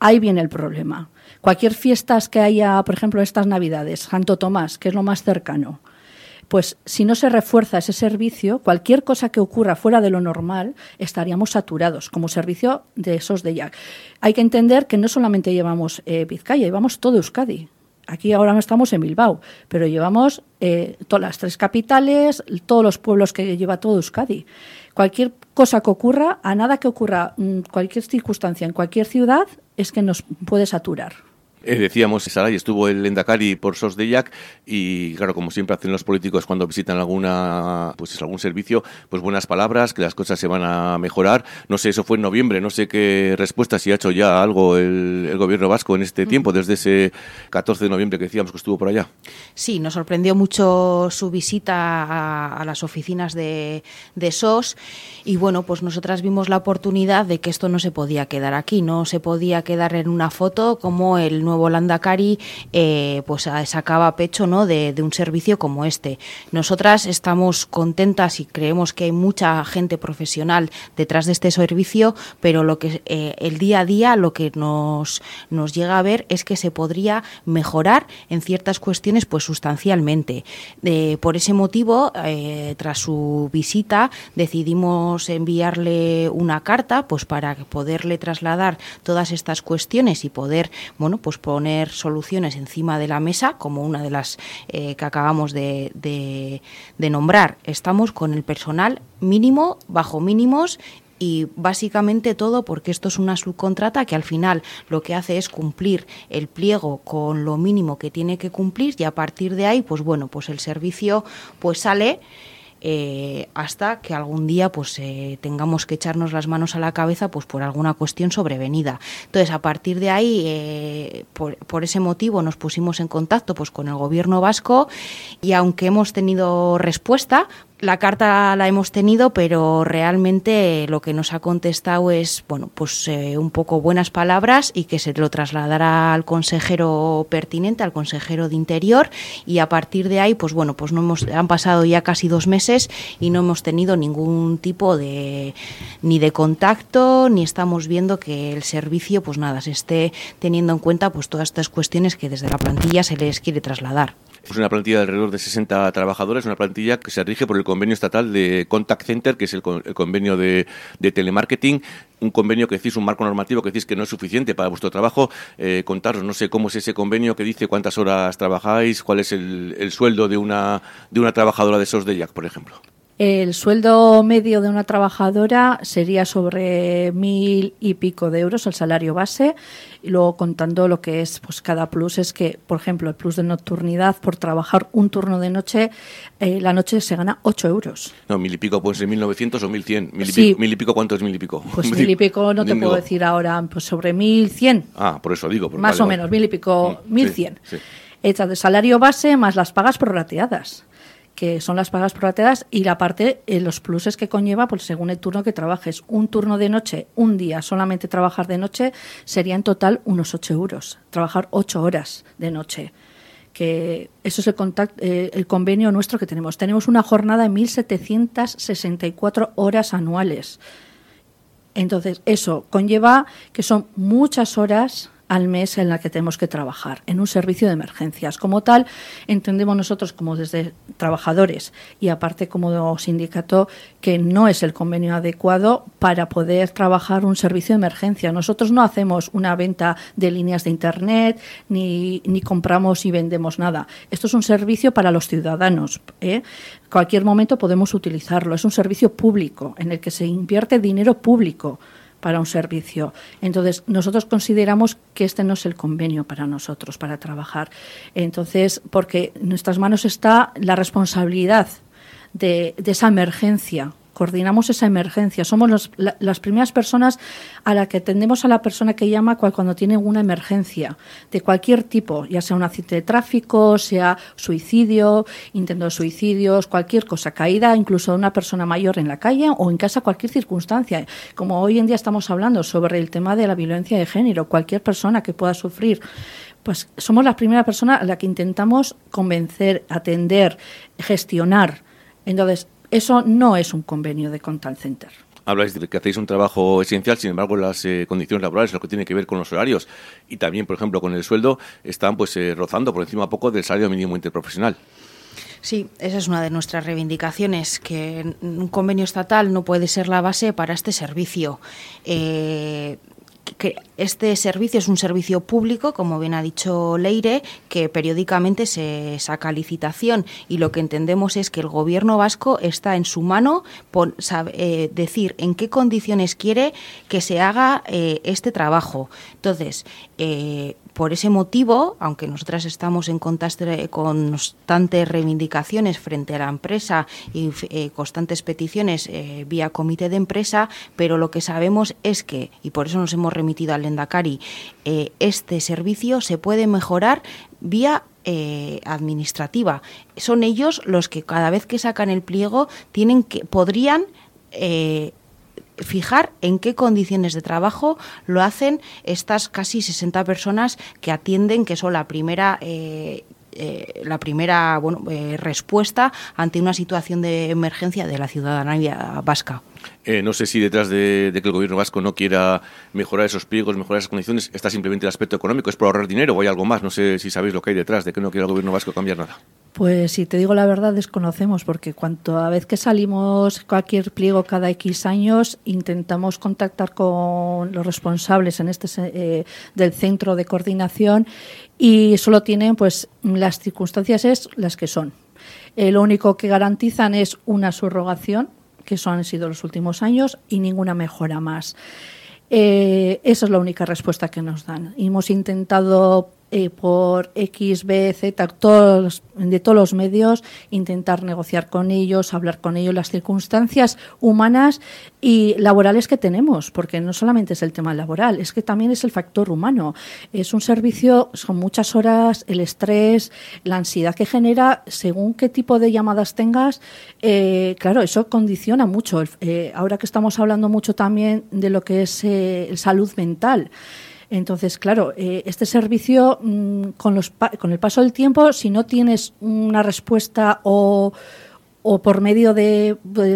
ahí viene el problema. Cualquier fiestas que haya, por ejemplo, estas Navidades, Santo Tomás, que es lo más cercano, pues si no se refuerza ese servicio, cualquier cosa que ocurra fuera de lo normal, estaríamos saturados como servicio de SOS Deiak. Hay que entender que no solamente llevamos Vizcaya, llevamos todo Euskadi. Aquí ahora no estamos en Bilbao, pero llevamos todas las 3 capitales, todos los pueblos que lleva todo Euskadi. Cualquier cosa que ocurra, a nada que ocurra, cualquier circunstancia en cualquier ciudad, es que nos puede saturar. Decíamos, Saray, estuvo el Lehendakari por SOS Deiak y claro, como siempre hacen los políticos cuando visitan algún servicio, pues buenas palabras, que las cosas se van a mejorar. No sé, eso fue en noviembre, no sé qué respuesta, si ha hecho ya algo el gobierno vasco en este tiempo, desde ese 14 de noviembre que decíamos que estuvo por allá. Sí, nos sorprendió mucho su visita a las oficinas de SOS y bueno, pues nosotras vimos la oportunidad de que esto no se podía quedar aquí, no se podía quedar en una foto como el nuevo Lehendakari pues sacaba pecho, ¿no?, de un servicio como este. Nosotras estamos contentas y creemos que hay mucha gente profesional detrás de este servicio, pero lo que el día a día lo que nos llega a ver es que se podría mejorar en ciertas cuestiones pues sustancialmente. Por ese motivo, tras su visita, decidimos enviarle una carta pues para poderle trasladar todas estas cuestiones y poder, bueno, pues poner soluciones encima de la mesa, como una de las que acabamos de nombrar. Estamos con el personal mínimo, bajo mínimos, y básicamente todo porque esto es una subcontrata que al final lo que hace es cumplir el pliego con lo mínimo que tiene que cumplir, y a partir de ahí, pues bueno, pues el servicio pues sale hasta que algún día pues tengamos que echarnos las manos a la cabeza pues por alguna cuestión sobrevenida. Entonces, a partir de ahí, por ese motivo nos pusimos en contacto pues con el gobierno vasco, y aunque hemos tenido respuesta, la carta la hemos tenido, pero realmente lo que nos ha contestado es, bueno, pues un poco buenas palabras y que se lo trasladará al consejero pertinente, al consejero de Interior, y a partir de ahí, pues bueno, pues han pasado ya casi 2 meses y no hemos tenido ningún tipo ni de contacto, ni estamos viendo que el servicio, pues nada, se esté teniendo en cuenta pues todas estas cuestiones que desde la plantilla se les quiere trasladar. Es una plantilla de alrededor de 60 trabajadores, una plantilla que se rige por el convenio estatal de Contact Center, que es el convenio de telemarketing, un convenio que decís, un marco normativo que decís que no es suficiente para vuestro trabajo. Contaros, no sé cómo es ese convenio que dice cuántas horas trabajáis, cuál es el sueldo de una trabajadora de SOS Deiak, por ejemplo. El sueldo medio de una trabajadora sería sobre 1.000 y pico de euros, el salario base, y luego contando lo que es pues cada plus, es que, por ejemplo, el plus de nocturnidad, por trabajar un turno de noche, la noche se gana 8 euros. No, 1.000 y pico puede ser 1.900 o 1.100. Sí. 1.000 y pico, ¿cuánto es 1.000 y pico? Pues 1.000 y pico no te puedo decir ahora, pues sobre 1.100. Ah, por eso digo. Más o menos, 1.000 y pico, 1.100. Sí. Hecha de salario base más las pagas prorrateadas, que son las pagas prorrateadas, y la parte, los pluses que conlleva, pues según el turno que trabajes. Un turno de noche, un día solamente trabajar de noche, sería en total unos 8 euros. Trabajar 8 horas de noche. Que eso es el convenio nuestro que tenemos. Tenemos una jornada de 1.764 horas anuales. Entonces, eso conlleva que son muchas horas al mes en la que tenemos que trabajar en un servicio de emergencias. Como tal, entendemos nosotros como desde trabajadores y aparte como sindicato que no es el convenio adecuado para poder trabajar un servicio de emergencia. Nosotros no hacemos una venta de líneas de internet ni compramos y vendemos nada. Esto es un servicio para los ciudadanos. Cualquier momento podemos utilizarlo. Es un servicio público en el que se invierte dinero público para un servicio. Entonces, nosotros consideramos que este no es el convenio para nosotros, para trabajar. Entonces, porque en nuestras manos está la responsabilidad de esa emergencia. Coordinamos esa emergencia. Somos las primeras personas a las que atendemos a la persona que llama cuando tiene una emergencia de cualquier tipo, ya sea un accidente de tráfico, sea suicidio, intento de suicidios, cualquier cosa, caída incluso de una persona mayor en la calle o en casa, cualquier circunstancia. Como hoy en día estamos hablando sobre el tema de la violencia de género, cualquier persona que pueda sufrir, pues somos la primera persona a la que intentamos convencer, atender, gestionar. Entonces, eso no es un convenio de Contact Center. Habláis de que hacéis un trabajo esencial, sin embargo las condiciones laborales, lo que tiene que ver con los horarios y también, por ejemplo, con el sueldo, están pues rozando por encima poco del salario mínimo interprofesional. Sí, esa es una de nuestras reivindicaciones, que un convenio estatal no puede ser la base para este servicio. Que este servicio es un servicio público, como bien ha dicho Leire, que periódicamente se saca a licitación, y lo que entendemos es que el Gobierno vasco está en su mano decir en qué condiciones quiere que se haga este trabajo. Entonces, por ese motivo, aunque nosotras estamos en constantes reivindicaciones frente a la empresa y constantes peticiones vía comité de empresa, pero lo que sabemos es que, y por eso nos hemos remitido al Lehendakari, este servicio se puede mejorar vía administrativa. Son ellos los que cada vez que sacan el pliego podrían fijar en qué condiciones de trabajo lo hacen estas casi 60 personas que atienden, que son la primera respuesta ante una situación de emergencia de la ciudadanía vasca. No sé si detrás de que el Gobierno vasco no quiera mejorar esos pliegos, mejorar esas condiciones, está simplemente el aspecto económico, ¿es por ahorrar dinero o hay algo más? No sé si sabéis lo que hay detrás de que no quiera el Gobierno vasco cambiar nada. Pues si te digo la verdad, desconocemos, porque a vez que salimos cualquier pliego cada X años, intentamos contactar con los responsables del centro de coordinación, y solo tienen, pues, las circunstancias es las que son. Lo único que garantizan es una subrogación, que eso han sido los últimos años, y ninguna mejora más. Esa es la única respuesta que nos dan. Hemos intentado por X, B, Z, de todos los medios, intentar negociar con ellos, hablar con ellos, las circunstancias humanas y laborales que tenemos, porque no solamente es el tema laboral, es que también es el factor humano. Es un servicio, son muchas horas, el estrés, la ansiedad que genera, según qué tipo de llamadas tengas, claro, eso condiciona mucho. Ahora que estamos hablando mucho también de lo que es salud mental. Entonces, claro, este servicio, con el paso del tiempo, si no tienes una respuesta o por medio de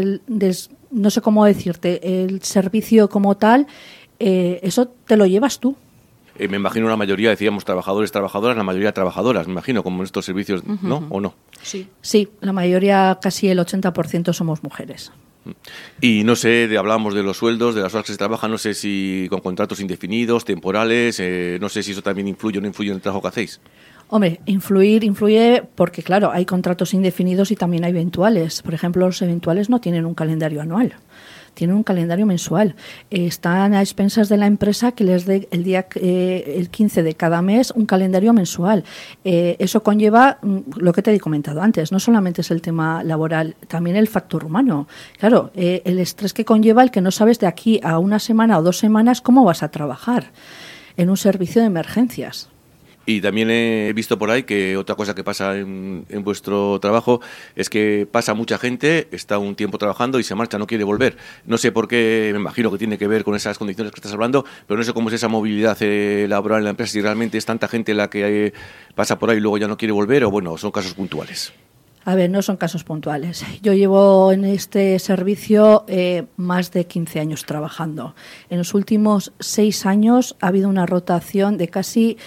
no sé cómo decirte, el servicio como tal, eso te lo llevas tú. Me imagino la mayoría, decíamos, trabajadores, trabajadoras, la mayoría trabajadoras, me imagino, como en estos servicios, ¿no? ¿O no? Sí, la mayoría, casi el 80% somos mujeres. Y no sé, hablábamos de los sueldos, de las horas que se trabajan, no sé si con contratos indefinidos, temporales, no sé si eso también influye o no influye en el trabajo que hacéis. Hombre, influye porque, claro, hay contratos indefinidos y también hay eventuales. Por ejemplo, los eventuales no tienen un calendario anual, tienen un calendario mensual. Están a expensas de la empresa que les dé el 15 de cada mes un calendario mensual. Eso conlleva lo que te he comentado antes, no solamente es el tema laboral, también el factor humano. Claro, el estrés que conlleva el que no sabes de aquí a una semana o 2 semanas cómo vas a trabajar en un servicio de emergencias. Y también he visto por ahí que otra cosa que pasa en vuestro trabajo es que pasa mucha gente, está un tiempo trabajando y se marcha, no quiere volver. No sé por qué, me imagino que tiene que ver con esas condiciones que estás hablando, pero no sé cómo es esa movilidad laboral en la empresa, si realmente es tanta gente la que pasa por ahí y luego ya no quiere volver, o bueno, son casos puntuales. A ver, no son casos puntuales. Yo llevo en este servicio más de 15 años trabajando. En los últimos 6 años ha habido una rotación de casi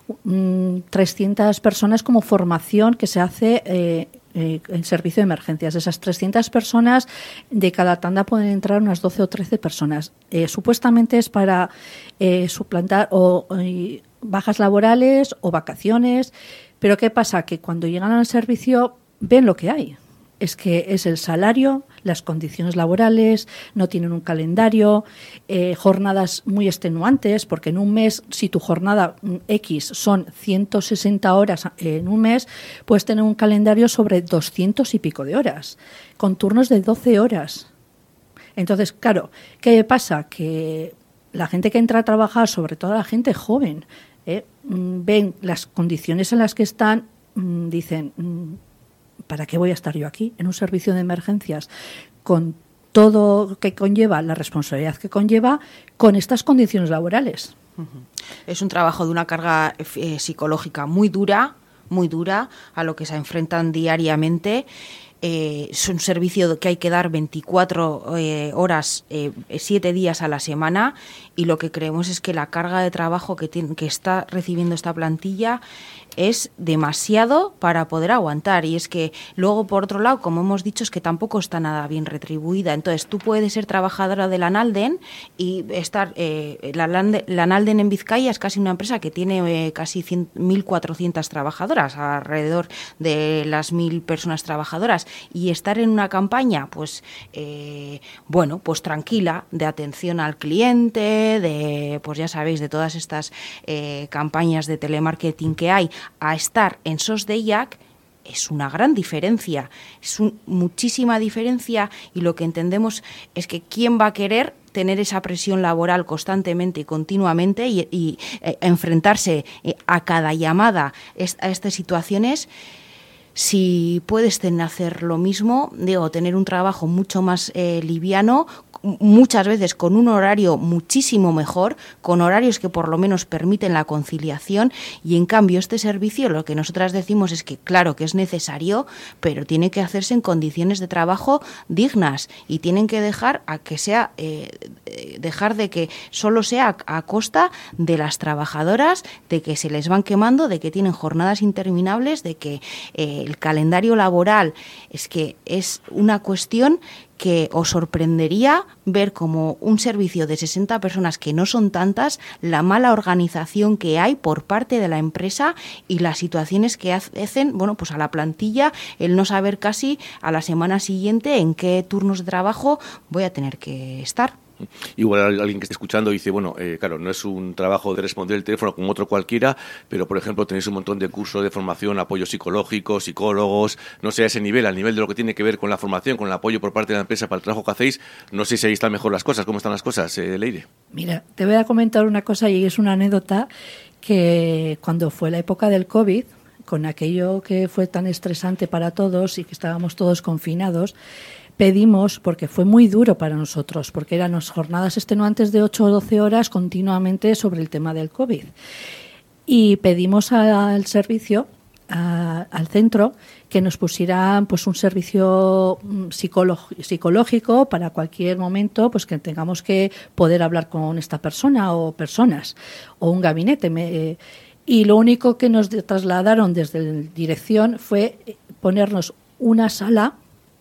300 personas como formación que se hace en servicio de emergencias. De esas 300 personas, de cada tanda pueden entrar unas 12 o 13 personas. Supuestamente es para suplantar bajas laborales o vacaciones. Pero ¿qué pasa? Que cuando llegan al servicio ven lo que hay. Es que es el salario, las condiciones laborales, no tienen un calendario, jornadas muy extenuantes, porque en un mes, si tu jornada X son 160 horas en un mes, puedes tener un calendario sobre 200 y pico de horas, con turnos de 12 horas. Entonces, claro, ¿qué pasa? Que la gente que entra a trabajar, sobre todo la gente joven, ven las condiciones en las que están, dicen, ¿para qué voy a estar yo aquí en un servicio de emergencias con todo que conlleva, la responsabilidad que conlleva, con estas condiciones laborales? Es un trabajo de una carga psicológica muy dura a lo que se enfrentan diariamente. es un servicio que hay que dar 24 horas, 7 días a la semana, y lo que creemos es que la carga de trabajo que está recibiendo esta plantilla es demasiado para poder aguantar. Y es que luego, por otro lado, como hemos dicho, es que tampoco está nada bien retribuida. Entonces, tú puedes ser trabajadora de la Nalden y estar... la Nalden en Vizcaya es casi una empresa que tiene casi 1.400 trabajadoras, alrededor de las 1.000 personas trabajadoras, y estar en una campaña, pues tranquila, de atención al cliente, de, pues ya sabéis, de todas estas campañas de telemarketing que hay, a estar en SOS Deiak, es una gran diferencia, es muchísima diferencia, y lo que entendemos es que ¿quién va a querer tener esa presión laboral constantemente y continuamente y enfrentarse a cada llamada a estas situaciones? Si puedes hacer lo mismo, tener un trabajo mucho más liviano, muchas veces con un horario muchísimo mejor, con horarios que por lo menos permiten la conciliación, y en cambio este servicio, lo que nosotras decimos es que claro que es necesario, pero tiene que hacerse en condiciones de trabajo dignas, y tienen que dejar de que solo sea a costa de las trabajadoras, de que se les van quemando, de que tienen jornadas interminables, de que el calendario laboral es una cuestión que os sorprendería ver como un servicio de 60 personas, que no son tantas, la mala organización que hay por parte de la empresa y las situaciones que hacen, pues a la plantilla, el no saber casi a la semana siguiente en qué turnos de trabajo voy a tener que estar. Igual alguien que esté escuchando dice, claro, no es un trabajo de responder el teléfono como otro cualquiera, pero por ejemplo tenéis un montón de cursos de formación, apoyo psicológico, psicólogos, no sé, a ese nivel, al nivel de lo que tiene que ver con la formación, con el apoyo por parte de la empresa para el trabajo que hacéis. No sé si ahí están mejor las cosas. ¿Cómo están las cosas, Leire? Mira, te voy a comentar una cosa, y es una anécdota, que cuando fue la época del COVID, con aquello que fue tan estresante para todos y que estábamos todos confinados, pedimos, porque fue muy duro para nosotros, porque eran jornadas extenuantes de 8 o 12 horas continuamente sobre el tema del COVID. Y pedimos al servicio, al centro, que nos pusieran pues un servicio psicológico para cualquier momento, pues que tengamos que poder hablar con esta persona o personas, o un gabinete. Y lo único que nos trasladaron desde la dirección fue ponernos una sala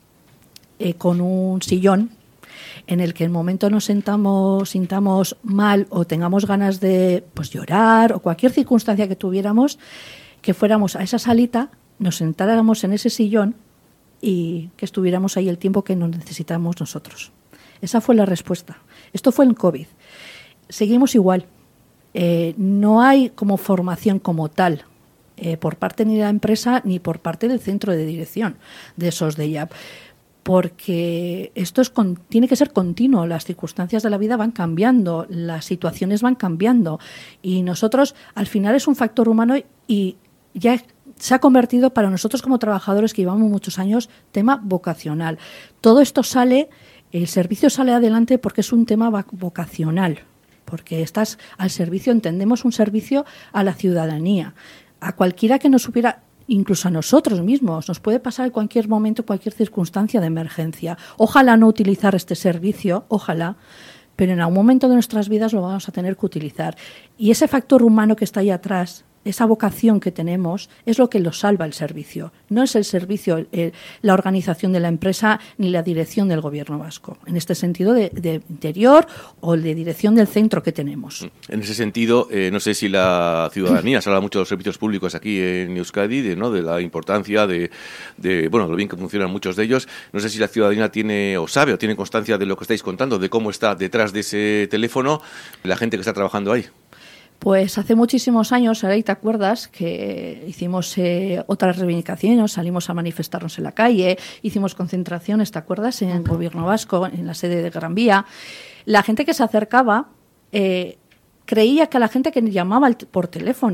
con un sillón en el que en el momento nos sintamos mal o tengamos ganas de llorar, o cualquier circunstancia que tuviéramos, que fuéramos a esa salita, nos sentáramos en ese sillón y que estuviéramos ahí el tiempo que nos necesitamos nosotros. Esa fue la respuesta. Esto fue en COVID. Seguimos igual. No hay como formación como tal por parte ni de la empresa ni por parte del centro de dirección de SOS Deiak, porque esto tiene que ser continuo. Las circunstancias de la vida van cambiando, las situaciones van cambiando, y nosotros, al final, es un factor humano, y ya se ha convertido para nosotros como trabajadores que llevamos muchos años tema vocacional. Todo esto el servicio sale adelante porque es un tema vocacional, porque estás al servicio, entendemos un servicio a la ciudadanía, a cualquiera que nos hubiera... Incluso a nosotros mismos nos puede pasar en cualquier momento, cualquier circunstancia de emergencia. Ojalá no utilizar este servicio, ojalá, pero en algún momento de nuestras vidas lo vamos a tener que utilizar. Y ese factor humano que está ahí atrás, esa vocación que tenemos, es lo que lo salva el servicio. No es el servicio, la organización de la empresa ni la dirección del gobierno vasco. En este sentido de interior o de dirección del centro que tenemos. En ese sentido, no sé si la ciudadanía, se habla mucho de los servicios públicos aquí en Euskadi, de la importancia de lo bien que funcionan muchos de ellos. No sé si la ciudadanía tiene o sabe o tiene constancia de lo que estáis contando, de cómo está detrás de ese teléfono la gente que está trabajando ahí. Pues hace muchísimos años, ahora te acuerdas, que hicimos otras reivindicaciones, salimos a manifestarnos en la calle, hicimos concentraciones, ¿te acuerdas?, en el gobierno vasco, en la sede de Gran Vía. La gente que se acercaba creía que a la gente que llamaba por teléfono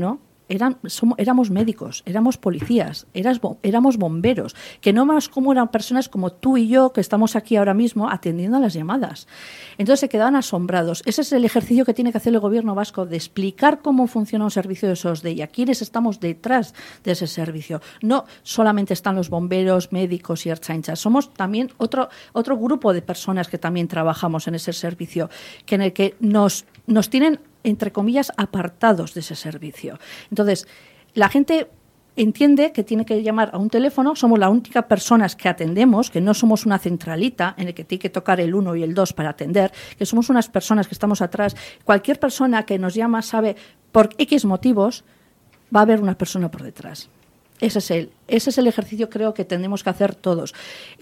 éramos médicos, éramos policías, éramos bomberos, que no más como eran personas como tú y yo que estamos aquí ahora mismo atendiendo a las llamadas. Entonces se quedaban asombrados. Ese es el ejercicio que tiene que hacer el gobierno vasco, de explicar cómo funciona un servicio de SOSDE y a quiénes estamos detrás de ese servicio. No solamente están los bomberos, médicos y ertzaintzas, somos también otro grupo de personas que también trabajamos en ese servicio, que en el que nos tienen, entre comillas, apartados de ese servicio. Entonces, la gente entiende que tiene que llamar a un teléfono, somos las únicas personas que atendemos, que no somos una centralita en el que tiene que tocar el 1 y el 2 para atender, que somos unas personas que estamos atrás. Cualquier persona que nos llama sabe, por X motivos, va a haber una persona por detrás. Ese es el ejercicio, creo, que tenemos que hacer todos.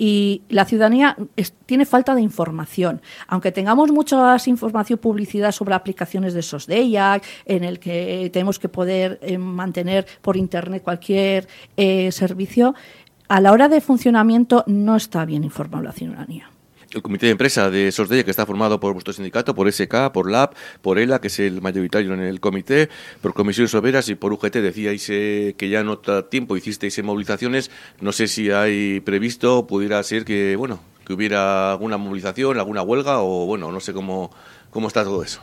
Y la ciudadanía tiene falta de información. Aunque tengamos mucha información, publicidad sobre aplicaciones de SOSDEIA, en el que tenemos que poder mantener por Internet cualquier servicio, a la hora de funcionamiento no está bien informada la ciudadanía. El comité de empresa de SOSDEIA, que está formado por vuestro sindicato, por SK, por LAB, por ELA, que es el mayoritario en el comité, por Comisiones Obreras y por UGT, decíais que ya en otro tiempo hicisteis movilizaciones. No sé si hay previsto, pudiera ser que hubiera alguna movilización, alguna huelga, o no sé cómo está todo eso.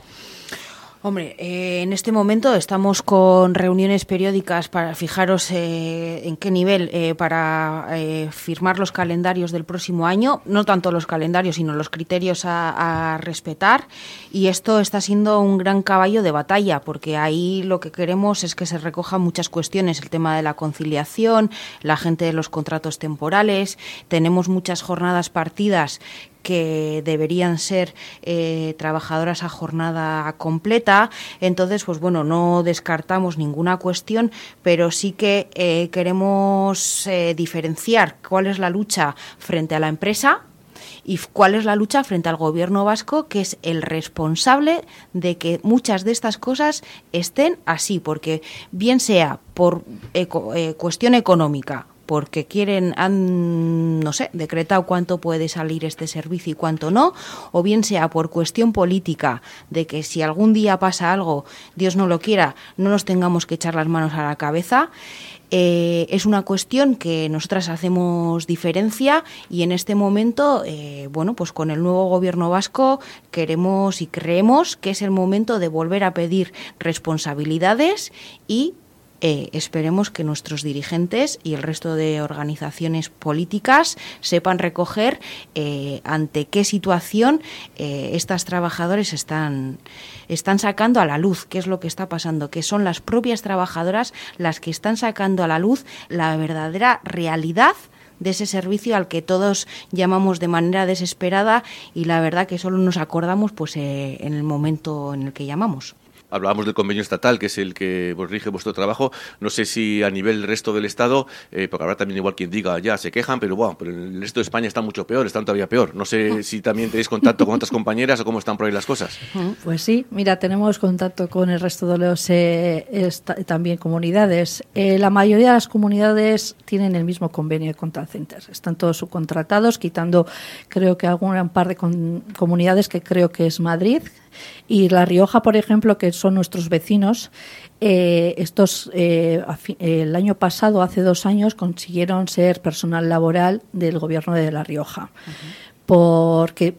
Hombre, en este momento estamos con reuniones periódicas para fijaros en qué nivel para firmar los calendarios del próximo año, no tanto los calendarios sino los criterios a respetar, y esto está siendo un gran caballo de batalla porque ahí lo que queremos es que se recojan muchas cuestiones, el tema de la conciliación, la gente de los contratos temporales, tenemos muchas jornadas partidas que deberían ser trabajadoras a jornada completa. Entonces, pues bueno, no descartamos ninguna cuestión, pero sí que queremos diferenciar cuál es la lucha frente a la empresa y cuál es la lucha frente al gobierno vasco, que es el responsable de que muchas de estas cosas estén así, porque bien sea por cuestión económica, porque han decretado cuánto puede salir este servicio y cuánto no, o bien sea por cuestión política, de que si algún día pasa algo, Dios no lo quiera, no nos tengamos que echar las manos a la cabeza. Es una cuestión que nosotras hacemos diferencia y en este momento, pues con el nuevo gobierno vasco queremos y creemos que es el momento de volver a pedir responsabilidades y esperemos que nuestros dirigentes y el resto de organizaciones políticas sepan recoger ante qué situación estas trabajadoras están sacando a la luz, qué es lo que está pasando, que son las propias trabajadoras las que están sacando a la luz la verdadera realidad de ese servicio al que todos llamamos de manera desesperada y la verdad que solo nos acordamos en el momento en el que llamamos. Hablábamos del convenio estatal, que es el que rige vuestro trabajo. No sé si a nivel del resto del Estado, porque habrá también igual quien diga, ya se quejan, pero el resto de España está mucho peor, están todavía peor. No sé si también tenéis contacto con otras compañeras o cómo están por ahí las cosas. Pues sí, mira, tenemos contacto con el resto de los también comunidades. La mayoría de las comunidades tienen el mismo convenio de contact centers. Están todos subcontratados, quitando creo que un par de comunidades que creo que es Madrid y La Rioja, por ejemplo, que son nuestros vecinos. El año pasado, hace 2 años, consiguieron ser personal laboral del gobierno de La Rioja, porque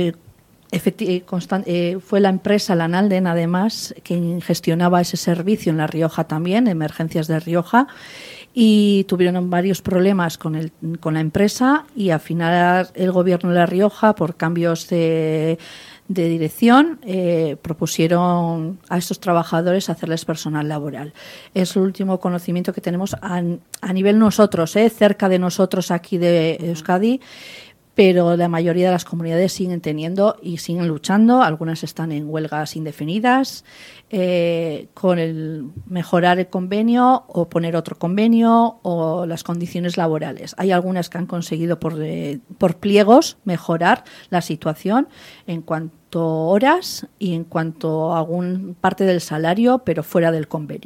fue la empresa Lanalden, además, quien gestionaba ese servicio en La Rioja también, Emergencias de Rioja, y tuvieron varios problemas con la empresa y al final el gobierno de La Rioja, por cambios de dirección, propusieron a estos trabajadores hacerles personal laboral. Es el último conocimiento que tenemos a nivel nosotros, cerca de nosotros aquí de Euskadi, pero la mayoría de las comunidades siguen teniendo y siguen luchando. Algunas están en huelgas indefinidas, con el mejorar el convenio o poner otro convenio o las condiciones laborales. Hay algunas que han conseguido por pliegos mejorar la situación en cuanto a horas y en cuanto a algún parte del salario, pero fuera del convenio.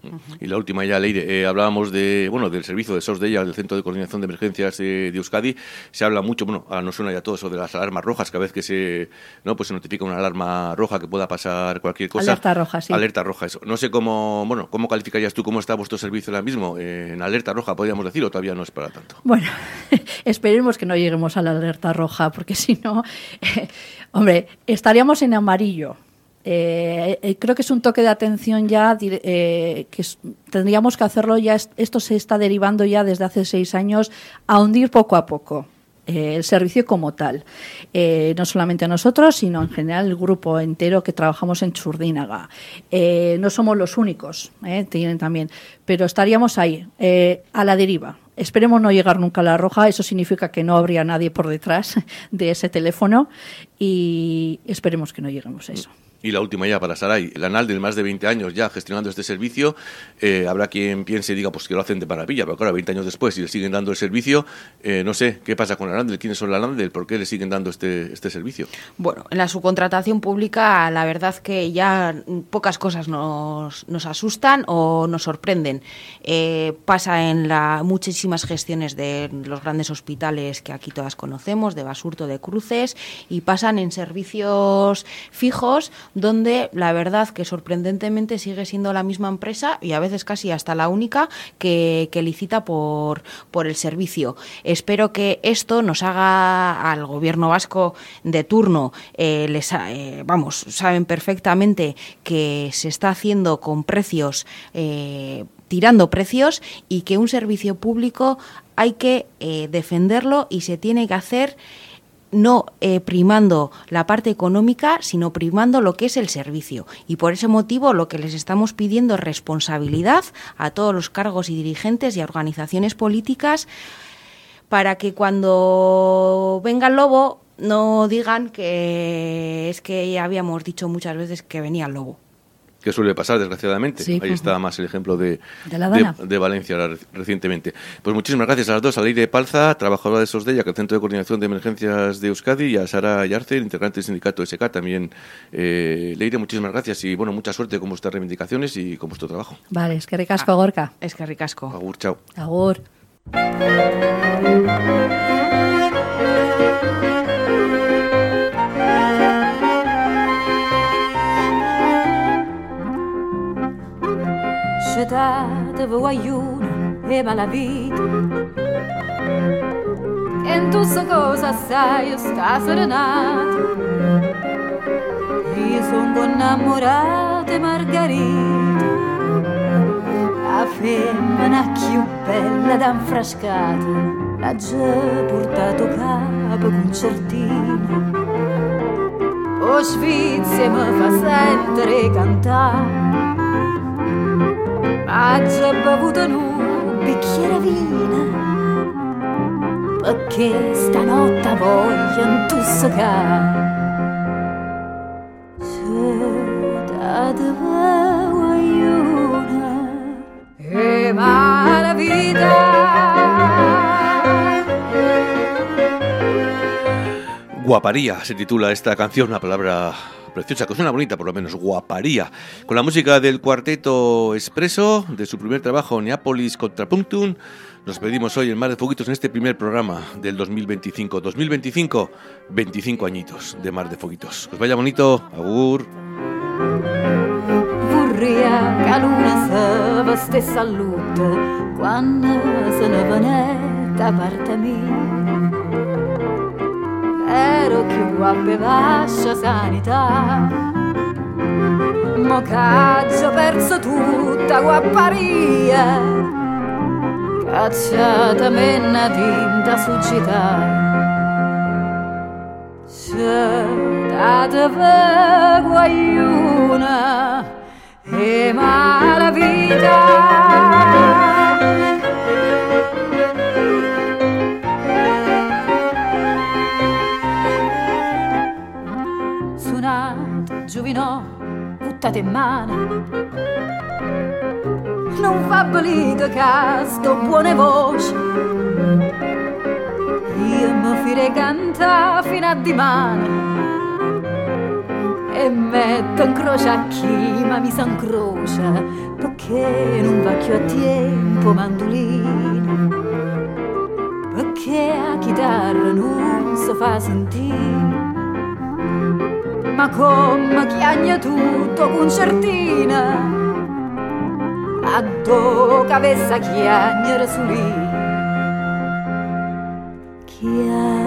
Y la última ya, Leire, hablábamos del servicio de SOS Deia, del Centro de Coordinación de Emergencias de Euskadi. Se habla mucho, nos suena ya todo eso de las alarmas rojas, cada vez que se notifica una alarma roja que pueda pasar cualquier cosa. Alerta roja, sí. Alerta roja, eso. No sé cómo calificarías tú, cómo está vuestro servicio ahora mismo, en alerta roja, podríamos decir, o todavía no es para tanto. Bueno, esperemos que no lleguemos a la alerta roja, porque si no, hombre, estaríamos en amarillo. Creo que es un toque de atención ya tendríamos que hacerlo ya. Esto se está derivando ya desde hace 6 años a hundir poco a poco el servicio como tal, no solamente nosotros, sino en general el grupo entero que trabajamos en Txurdinaga. No somos los únicos, tienen también, pero estaríamos ahí, a la deriva. Esperemos no llegar nunca a la roja, eso significa que no habría nadie por detrás de ese teléfono y esperemos que no lleguemos a eso. Y la última ya para Saray, la ANAL de más de 20 años ya gestionando este servicio, habrá quien piense y diga pues que lo hacen de maravilla, pero claro, 20 años después si le siguen dando el servicio, no sé, ¿qué pasa con la ANAL? ¿Quiénes son la ANAL? ¿Por qué le siguen dando este servicio? Bueno, en la subcontratación pública la verdad que ya pocas cosas nos asustan o nos sorprenden. Pasa en muchísimas gestiones de los grandes hospitales que aquí todas conocemos, de Basurto, de Cruces, y pasan en servicios fijos donde la verdad que sorprendentemente sigue siendo la misma empresa y a veces casi hasta la única que licita por el servicio. Espero que esto nos haga al gobierno vasco de turno, saben perfectamente que se está haciendo con precios, tirando precios, y que un servicio público hay que defenderlo y se tiene que hacer no primando la parte económica, sino primando lo que es el servicio. Y por ese motivo lo que les estamos pidiendo es responsabilidad a todos los cargos y dirigentes y a organizaciones políticas para que cuando venga el lobo no digan que es que ya habíamos dicho muchas veces que venía el lobo. Que suele pasar, desgraciadamente. Sí. Ahí está más el ejemplo de Valencia recientemente. Pues muchísimas gracias a las dos, a Leire Palza, trabajadora de SOS Deia, que es el Centro de Coordinación de Emergencias de Euskadi, y a Sara Yarce, integrante del sindicato SK, también. Leire, muchísimas gracias y mucha suerte con vuestras reivindicaciones y con vuestro trabajo. Vale, eskerrik asko, Gorka. Eskerrik asko. Agur, chao. Agur. Ciutat voyuna e malavita, che in tu so cosa sai sta serenata. Io sono innamorata e Margherita, la femmina più bella ed infrascata, l'ha già portato capo concertina. O Svizzia mi fa sentire cantare, ha già bevuto un bicchiere vino, perché stanotte voglio intossicare. Città vogliona e mala vita. Guaparía se titula esta canción, una palabra preciosa, que suena bonita por lo menos, Guaparía, con la música del Cuarteto Espresso, de su primer trabajo, Neapolis Contrapunctum. Nos pedimos hoy en Mar de Foguitos en este primer programa del 2025. 2025, 25 añitos de Mar de Foguitos. Que os vaya bonito, agur. Vorria che l'una se vestesse a lutto quando se ne venette da parte mia. Ero più guappa e vascia sanità, mo c'ho perso tutta guapparia, cacciata menna tinta su città. Città guaiuna e mala vita. Giovinò, buttate in mano, non fa bolito che sto buone voci, io mi fire canta fino a dimane e metto in croce a chi ma mi s'incrocia, perché non vecchio a tempo mandolino, perché a chitarra non si fa sentire, ma come chiagna tutto concertina, a doca avessa chiagnere su lì. Chiagna